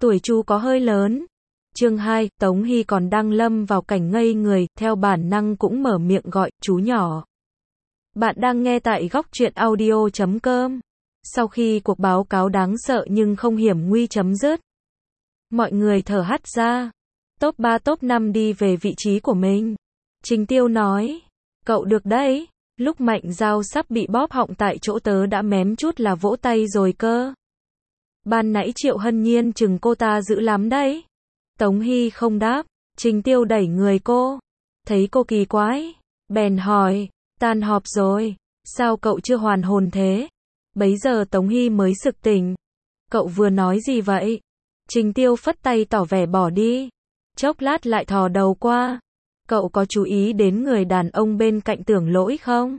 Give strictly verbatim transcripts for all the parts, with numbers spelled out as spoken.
Tuổi Chu có hơi lớn. Chương hai, Tống Hy còn đang lâm vào cảnh ngây người, theo bản năng cũng mở miệng gọi, chú nhỏ. Bạn đang nghe tại góc truyện audio chấm com. Sau khi cuộc báo cáo đáng sợ nhưng không hiểm nguy chấm dứt, mọi người thở hắt ra. Top ba top năm đi về vị trí của mình. Trình Tiêu nói, cậu được đấy. Lúc Mạnh Giao sắp bị bóp họng tại chỗ tớ đã mém chút là vỗ tay rồi cơ. Ban nãy Triệu Hân Nhiên chừng cô ta dữ lắm đấy. Tống Hy không đáp. Trình Tiêu đẩy người cô. Thấy cô kỳ quái, bèn hỏi, tan họp rồi, sao cậu chưa hoàn hồn thế? Bấy giờ Tống Hy mới sực tỉnh. Cậu vừa nói gì vậy? Trình Tiêu phất tay tỏ vẻ bỏ đi. Chốc lát lại thò đầu qua. Cậu có chú ý đến người đàn ông bên cạnh Tưởng Lỗi không?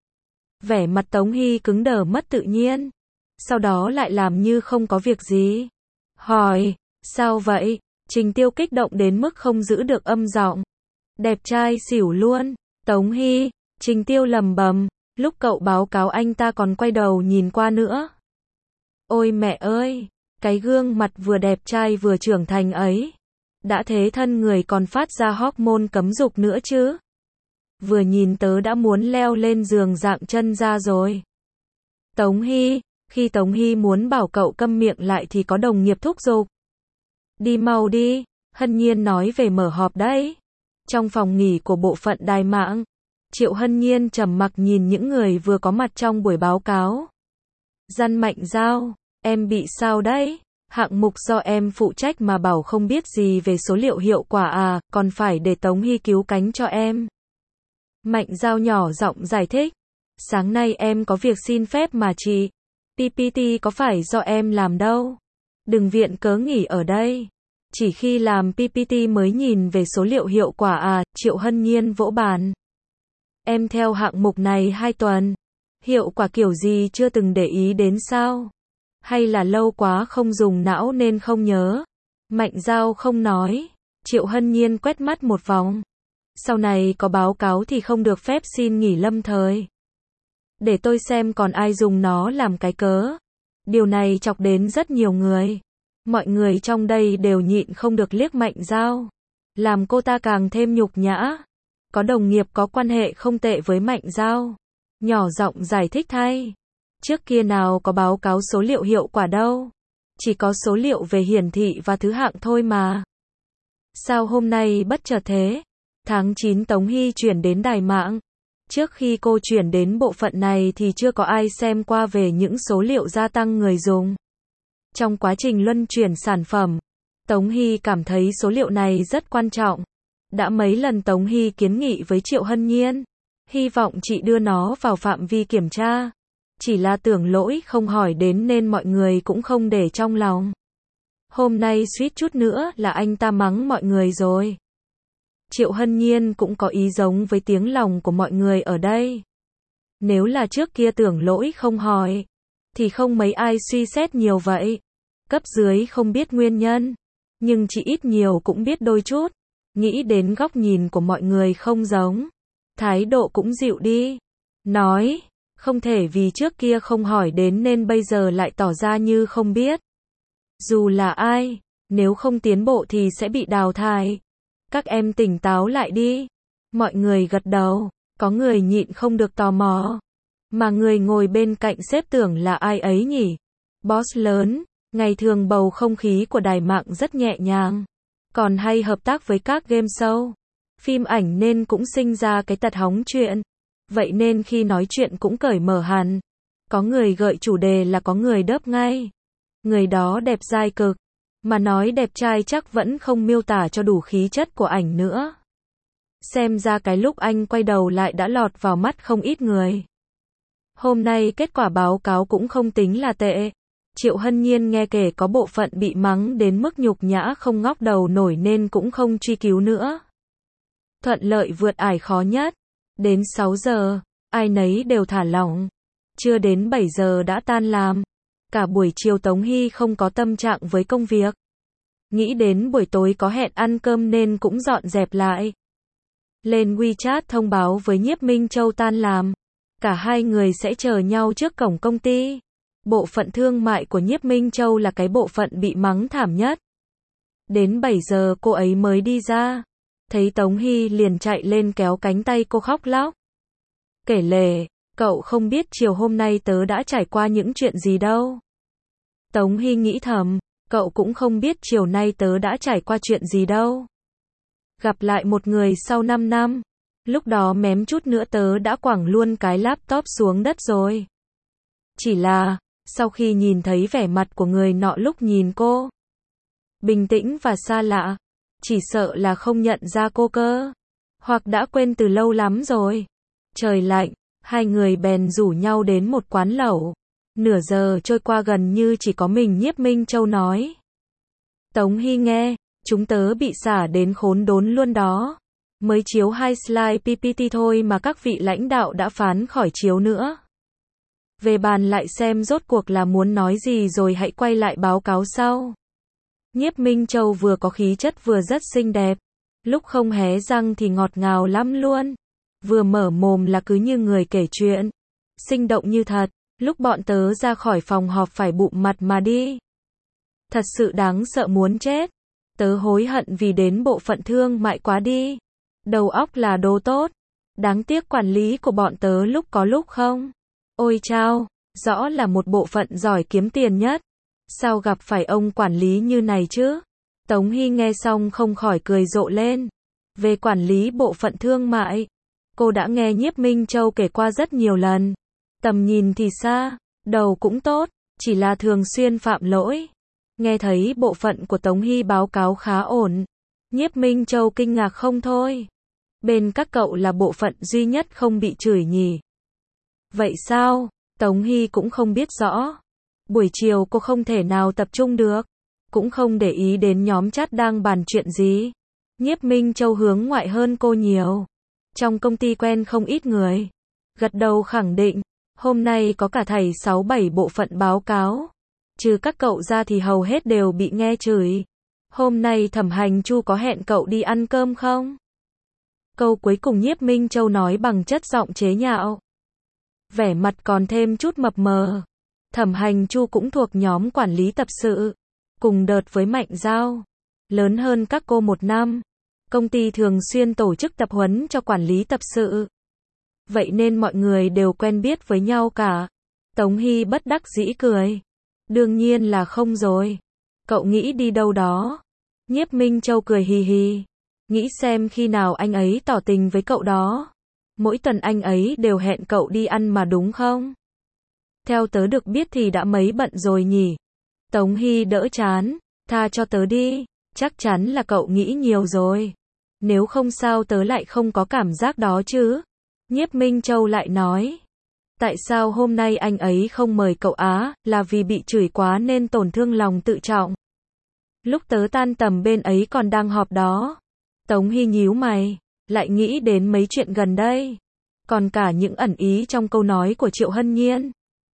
Vẻ mặt Tống Hy cứng đờ mất tự nhiên. Sau đó lại làm như không có việc gì. Hỏi, sao vậy? Trình Tiêu kích động đến mức không giữ được âm giọng. Đẹp trai xỉu luôn. Tống Hy, Trình Tiêu lầm bầm. Lúc cậu báo cáo anh ta còn quay đầu nhìn qua nữa. Ôi mẹ ơi, cái gương mặt vừa đẹp trai vừa trưởng thành ấy. Đã thế thân người còn phát ra hormone cấm dục nữa chứ. Vừa nhìn tớ đã muốn leo lên giường dạng chân ra rồi. Tống Hy, khi Tống Hy muốn bảo cậu câm miệng lại thì có đồng nghiệp thúc giục. Đi mau đi, Hân Nhiên nói về mở họp đấy. Trong phòng nghỉ của bộ phận đài mạng, Triệu Hân Nhiên trầm mặc nhìn những người vừa có mặt trong buổi báo cáo. Dăn Mạnh Giao, em bị sao đấy? Hạng mục do em phụ trách mà bảo không biết gì về số liệu hiệu quả à, còn phải để Tống Hy cứu cánh cho em. Mạnh Giao nhỏ giọng giải thích. Sáng nay em có việc xin phép mà chị. pê pê tê có phải do em làm đâu. Đừng viện cớ nghỉ ở đây. Chỉ khi làm pê pê tê mới nhìn về số liệu hiệu quả à, Triệu Hân Nhiên vỗ bàn. Em theo hạng mục này hai tuần. Hiệu quả kiểu gì chưa từng để ý đến sao? Hay là lâu quá không dùng não nên không nhớ? Mạnh Giao không nói. Triệu Hân Nhiên quét mắt một vòng. Sau này có báo cáo thì không được phép xin nghỉ lâm thời. Để tôi xem còn ai dùng nó làm cái cớ. Điều này chọc đến rất nhiều người. Mọi người trong đây đều nhịn không được liếc Mạnh Giao. Làm cô ta càng thêm nhục nhã. Có đồng nghiệp có quan hệ không tệ với Mạnh Giao. Nhỏ giọng giải thích thay. Trước kia nào có báo cáo số liệu hiệu quả đâu. Chỉ có số liệu về hiển thị và thứ hạng thôi mà. Sao hôm nay bất chợt thế? Tháng chín Tống Hy chuyển đến đài mạng. Trước khi cô chuyển đến bộ phận này thì chưa có ai xem qua về những số liệu gia tăng người dùng. Trong quá trình luân chuyển sản phẩm, Tống Hy cảm thấy số liệu này rất quan trọng. Đã mấy lần Tống Hy kiến nghị với Triệu Hân Nhiên. Hy vọng chị đưa nó vào phạm vi kiểm tra. Chỉ là Tưởng Lỗi không hỏi đến nên mọi người cũng không để trong lòng. Hôm nay suýt chút nữa là anh ta mắng mọi người rồi. Triệu Hân Nhiên cũng có ý giống với tiếng lòng của mọi người ở đây. Nếu là trước kia Tưởng Lỗi không hỏi, thì không mấy ai suy xét nhiều vậy. Cấp dưới không biết nguyên nhân, nhưng chỉ ít nhiều cũng biết đôi chút. Nghĩ đến góc nhìn của mọi người không giống. Thái độ cũng dịu đi. Nói, không thể vì trước kia không hỏi đến nên bây giờ lại tỏ ra như không biết. Dù là ai, nếu không tiến bộ thì sẽ bị đào thải. Các em tỉnh táo lại đi. Mọi người gật đầu. Có người nhịn không được tò mò. Mà người ngồi bên cạnh sếp Tưởng là ai ấy nhỉ? Boss lớn. Ngày thường bầu không khí của đài mạng rất nhẹ nhàng. Còn hay hợp tác với các game show, phim ảnh nên cũng sinh ra cái tật hóng chuyện. Vậy nên khi nói chuyện cũng cởi mở hẳn. Có người gợi chủ đề là có người đớp ngay. Người đó đẹp dai cực. Mà nói đẹp trai chắc vẫn không miêu tả cho đủ khí chất của ảnh nữa. Xem ra cái lúc anh quay đầu lại đã lọt vào mắt không ít người. Hôm nay kết quả báo cáo cũng không tính là tệ. Triệu Hân Nhiên nghe kể có bộ phận bị mắng đến mức nhục nhã không ngóc đầu nổi nên cũng không truy cứu nữa. Thuận lợi vượt ải khó nhất. Đến sáu giờ, ai nấy đều thả lỏng. Chưa đến bảy giờ đã tan làm. Cả buổi chiều Tống Hy không có tâm trạng với công việc. Nghĩ đến buổi tối có hẹn ăn cơm nên cũng dọn dẹp lại. Lên WeChat thông báo với Nhiếp Minh Châu tan làm. Cả hai người sẽ chờ nhau trước cổng công ty. Bộ phận thương mại của Nhiếp Minh Châu là cái bộ phận bị mắng thảm nhất. Đến bảy giờ cô ấy mới đi ra. Thấy Tống Hy liền chạy lên kéo cánh tay cô khóc lóc. Kể lể, cậu không biết chiều hôm nay tớ đã trải qua những chuyện gì đâu. Tống Hy nghĩ thầm, cậu cũng không biết chiều nay tớ đã trải qua chuyện gì đâu. Gặp lại một người sau năm năm, lúc đó mém chút nữa tớ đã quẳng luôn cái laptop xuống đất rồi. Chỉ là, sau khi nhìn thấy vẻ mặt của người nọ lúc nhìn cô, bình tĩnh và xa lạ, chỉ sợ là không nhận ra cô cơ, hoặc đã quên từ lâu lắm rồi. Trời lạnh, hai người bèn rủ nhau đến một quán lẩu. Nửa giờ trôi qua gần như chỉ có mình Nhiếp Minh Châu nói. Tống Hy nghe, chúng tớ bị xả đến khốn đốn luôn đó. Mới chiếu hai slide pê pê tê thôi mà các vị lãnh đạo đã phán khỏi chiếu nữa. Về bàn lại xem rốt cuộc là muốn nói gì rồi hãy quay lại báo cáo sau. Nhiếp Minh Châu vừa có khí chất vừa rất xinh đẹp. Lúc không hé răng thì ngọt ngào lắm luôn. Vừa mở mồm là cứ như người kể chuyện. Sinh động như thật. Lúc bọn tớ ra khỏi phòng họp phải bụm mặt mà đi. Thật sự đáng sợ muốn chết. Tớ hối hận vì đến bộ phận thương mại quá đi. Đầu óc là đồ tốt. Đáng tiếc quản lý của bọn tớ lúc có lúc không. Ôi chao, rõ là một bộ phận giỏi kiếm tiền nhất. Sao gặp phải ông quản lý như này chứ? Tống Hy nghe xong không khỏi cười rộ lên. Về quản lý bộ phận thương mại, cô đã nghe Nhiếp Minh Châu kể qua rất nhiều lần. Tầm nhìn thì xa, đầu cũng tốt, chỉ là thường xuyên phạm lỗi. Nghe thấy bộ phận của Tống Hy báo cáo khá ổn. Nhiếp Minh Châu kinh ngạc không thôi. Bên các cậu là bộ phận duy nhất không bị chửi nhỉ? Vậy sao? Tống Hy cũng không biết rõ. Buổi chiều cô không thể nào tập trung được. Cũng không để ý đến nhóm chat đang bàn chuyện gì. Nhiếp Minh Châu hướng ngoại hơn cô nhiều. Trong công ty quen không ít người. Gật đầu khẳng định. Hôm nay có cả thầy sáu bảy bộ phận báo cáo. Trừ các cậu ra thì hầu hết đều bị nghe chửi. Hôm nay Thẩm Hành Chu có hẹn cậu đi ăn cơm không? Câu cuối cùng Nhiếp Minh Châu nói bằng chất giọng chế nhạo. Vẻ mặt còn thêm chút mập mờ. Thẩm Hành Chu cũng thuộc nhóm quản lý tập sự. Cùng đợt với Mạnh Giao. Lớn hơn các cô một năm. Công ty thường xuyên tổ chức tập huấn cho quản lý tập sự. Vậy nên mọi người đều quen biết với nhau cả. Tống Hy bất đắc dĩ cười. Đương nhiên là không rồi. Cậu nghĩ đi đâu đó? Nhiếp Minh Châu cười hì hì. Nghĩ xem khi nào anh ấy tỏ tình với cậu đó. Mỗi tuần anh ấy đều hẹn cậu đi ăn mà đúng không? Theo tớ được biết thì đã mấy bận rồi nhỉ? Tống Hy đỡ chán. Tha cho tớ đi. Chắc chắn là cậu nghĩ nhiều rồi. Nếu không sao tớ lại không có cảm giác đó chứ? Nhiếp Minh Châu lại nói. Tại sao hôm nay anh ấy không mời cậu á? Là vì bị chửi quá nên tổn thương lòng tự trọng. Lúc tớ tan tầm bên ấy còn đang họp đó. Tống Hy nhíu mày. Lại nghĩ đến mấy chuyện gần đây. Còn cả những ẩn ý trong câu nói của Triệu Hân Nhiên.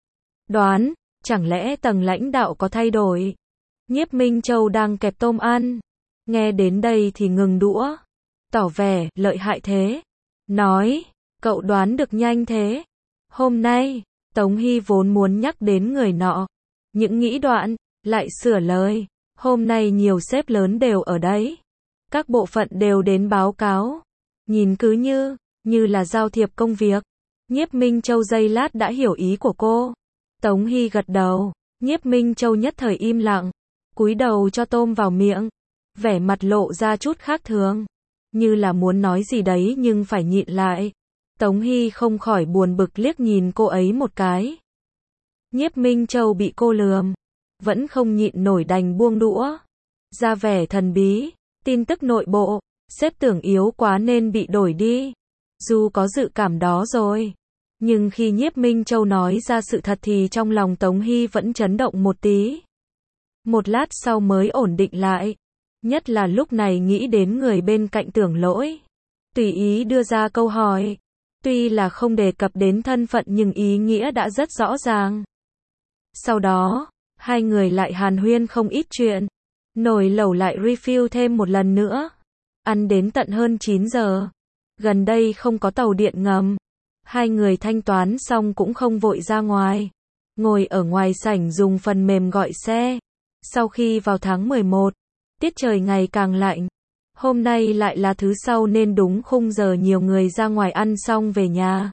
Đoán, chẳng lẽ tầng lãnh đạo có thay đổi? Nhiếp Minh Châu đang kẹp tôm ăn. Nghe đến đây thì ngừng đũa. Tỏ vẻ, lợi hại thế. Nói, cậu đoán được nhanh thế. Hôm nay, Tống Hy vốn muốn nhắc đến người nọ. Những nghĩ đoạn, lại sửa lời. Hôm nay nhiều sếp lớn đều ở đấy. Các bộ phận đều đến báo cáo. Nhìn cứ như, như là giao thiệp công việc. Nhiếp Minh Châu giây lát đã hiểu ý của cô. Tống Hy gật đầu. Nhiếp Minh Châu nhất thời im lặng. Cúi đầu cho tôm vào miệng. Vẻ mặt lộ ra chút khác thường. Như là muốn nói gì đấy nhưng phải nhịn lại. Tống Hy không khỏi buồn bực liếc nhìn cô ấy một cái. Nhiếp Minh Châu bị cô lườm. Vẫn không nhịn nổi đành buông đũa. Ra vẻ thần bí. Tin tức nội bộ. Sếp tưởng yếu quá nên bị đổi đi. Dù có dự cảm đó rồi. Nhưng khi Nhiếp Minh Châu nói ra sự thật thì trong lòng Tống Hy vẫn chấn động một tí. Một lát sau mới ổn định lại. Nhất là lúc này nghĩ đến người bên cạnh Tưởng Lỗi. Tùy ý đưa ra câu hỏi. Tuy là không đề cập đến thân phận nhưng ý nghĩa đã rất rõ ràng. Sau đó, hai người lại hàn huyên không ít chuyện. Nồi lẩu lại refill thêm một lần nữa. Ăn đến tận hơn chín giờ. Gần đây không có tàu điện ngầm. Hai người thanh toán xong cũng không vội ra ngoài. Ngồi ở ngoài sảnh dùng phần mềm gọi xe. Sau khi vào tháng mười một, Tiết trời ngày càng lạnh. Hôm nay lại là thứ Sáu nên đúng khung giờ nhiều người ra ngoài ăn xong về nhà.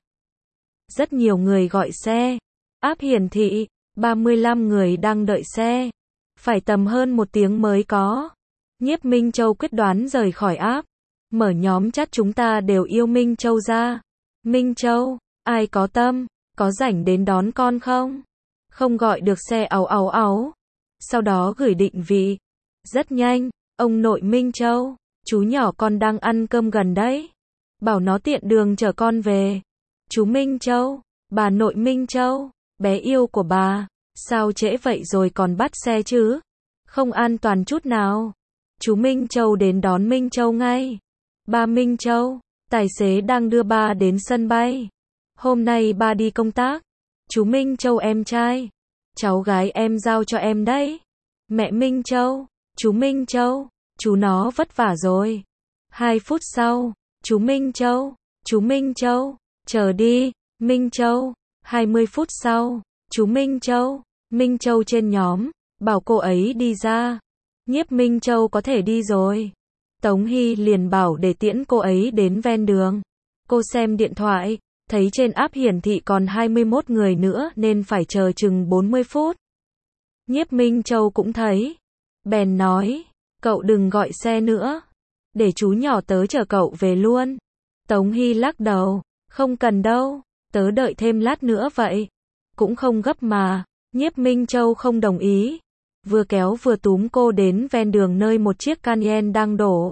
Rất nhiều người gọi xe. App hiển thị, ba mươi lăm người đang đợi xe. Phải tầm hơn một tiếng mới có. Nhiếp Minh Châu quyết đoán rời khỏi app. Mở nhóm chat chúng ta đều yêu Minh Châu ra. Minh Châu, ai có tâm, có rảnh đến đón con không? Không gọi được xe áo áo áo. Sau đó gửi định vị. Rất nhanh, ông nội Minh Châu, chú nhỏ con đang ăn cơm gần đấy. Bảo nó tiện đường chở con về. Chú Minh Châu, bà nội Minh Châu, bé yêu của bà, sao trễ vậy rồi còn bắt xe chứ? Không an toàn chút nào. Chú Minh Châu đến đón Minh Châu ngay. Ba Minh Châu, tài xế đang đưa ba đến sân bay. Hôm nay ba đi công tác. Chú Minh Châu em trai, cháu gái em giao cho em đấy. Mẹ Minh Châu, chú Minh Châu, chú nó vất vả rồi. Hai phút sau, chú Minh Châu, chú Minh Châu, chờ đi, Minh Châu. Hai mươi phút sau, chú Minh Châu, Minh Châu trên nhóm, bảo cô ấy đi ra. Nhiếp Minh Châu có thể đi rồi. Tống Hy liền bảo để tiễn cô ấy đến ven đường. Cô xem điện thoại, thấy trên app hiển thị còn hai mươi mốt người nữa nên phải chờ chừng bốn mươi phút. Nhiếp Minh Châu cũng thấy. Bèn nói, cậu đừng gọi xe nữa. Để chú nhỏ tớ chở cậu về luôn. Tống Hy lắc đầu, không cần đâu, tớ đợi thêm lát nữa vậy. Cũng không gấp mà. Nhiếp Minh Châu không đồng ý. Vừa kéo vừa túm cô đến ven đường nơi một chiếc Cayenne đang đổ.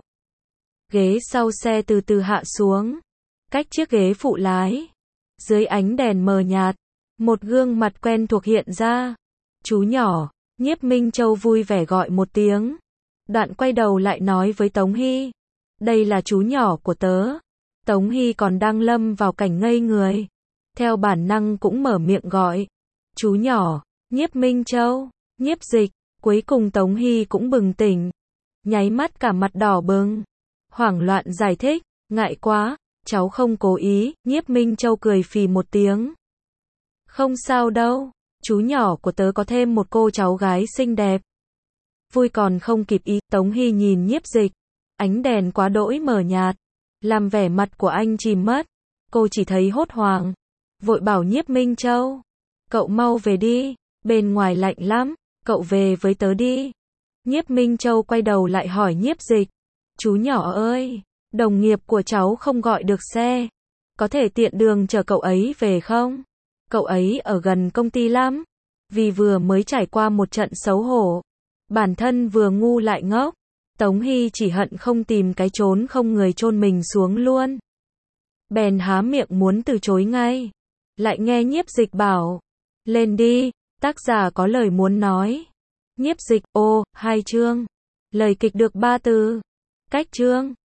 Ghế sau xe từ từ hạ xuống. Cách chiếc ghế phụ lái. Dưới ánh đèn mờ nhạt, một gương mặt quen thuộc hiện ra. Chú nhỏ. Nhiếp Minh Châu vui vẻ gọi một tiếng. Đoạn quay đầu lại nói với Tống Hy. Đây là chú nhỏ của tớ. Tống Hy còn đang lâm vào cảnh ngây người. Theo bản năng cũng mở miệng gọi. Chú nhỏ. Nhiếp Minh Châu. Nhiếp Dịch. Cuối cùng Tống Hy cũng bừng tỉnh. Nháy mắt cả mặt đỏ bừng. Hoảng loạn giải thích. Ngại quá, cháu không cố ý. Nhiếp Minh Châu cười phì một tiếng. Không sao đâu. Chú nhỏ của tớ có thêm một cô cháu gái xinh đẹp. Vui còn không kịp ý. Tống Hy nhìn Nhiếp Dịch. Ánh đèn quá đỗi mờ nhạt. Làm vẻ mặt của anh chìm mất. Cô chỉ thấy hốt hoảng. Vội bảo Nhiếp Minh Châu. Cậu mau về đi. Bên ngoài lạnh lắm. Cậu về với tớ đi. Nhiếp Minh Châu quay đầu lại hỏi Nhiếp Dịch. Chú nhỏ ơi, đồng nghiệp của cháu không gọi được xe. Có thể tiện đường chở cậu ấy về không? Cậu ấy ở gần công ty lắm. Vì vừa mới trải qua một trận xấu hổ. Bản thân vừa ngu lại ngốc. Tống Hy chỉ hận không tìm cái chốn không người chôn mình xuống luôn. Bèn há miệng muốn từ chối ngay. Lại nghe Nhiếp Dịch bảo. Lên đi, tác giả có lời muốn nói. Nhiếp Dịch, ô, hai chương. Lời kịch được ba từ. Cách chương.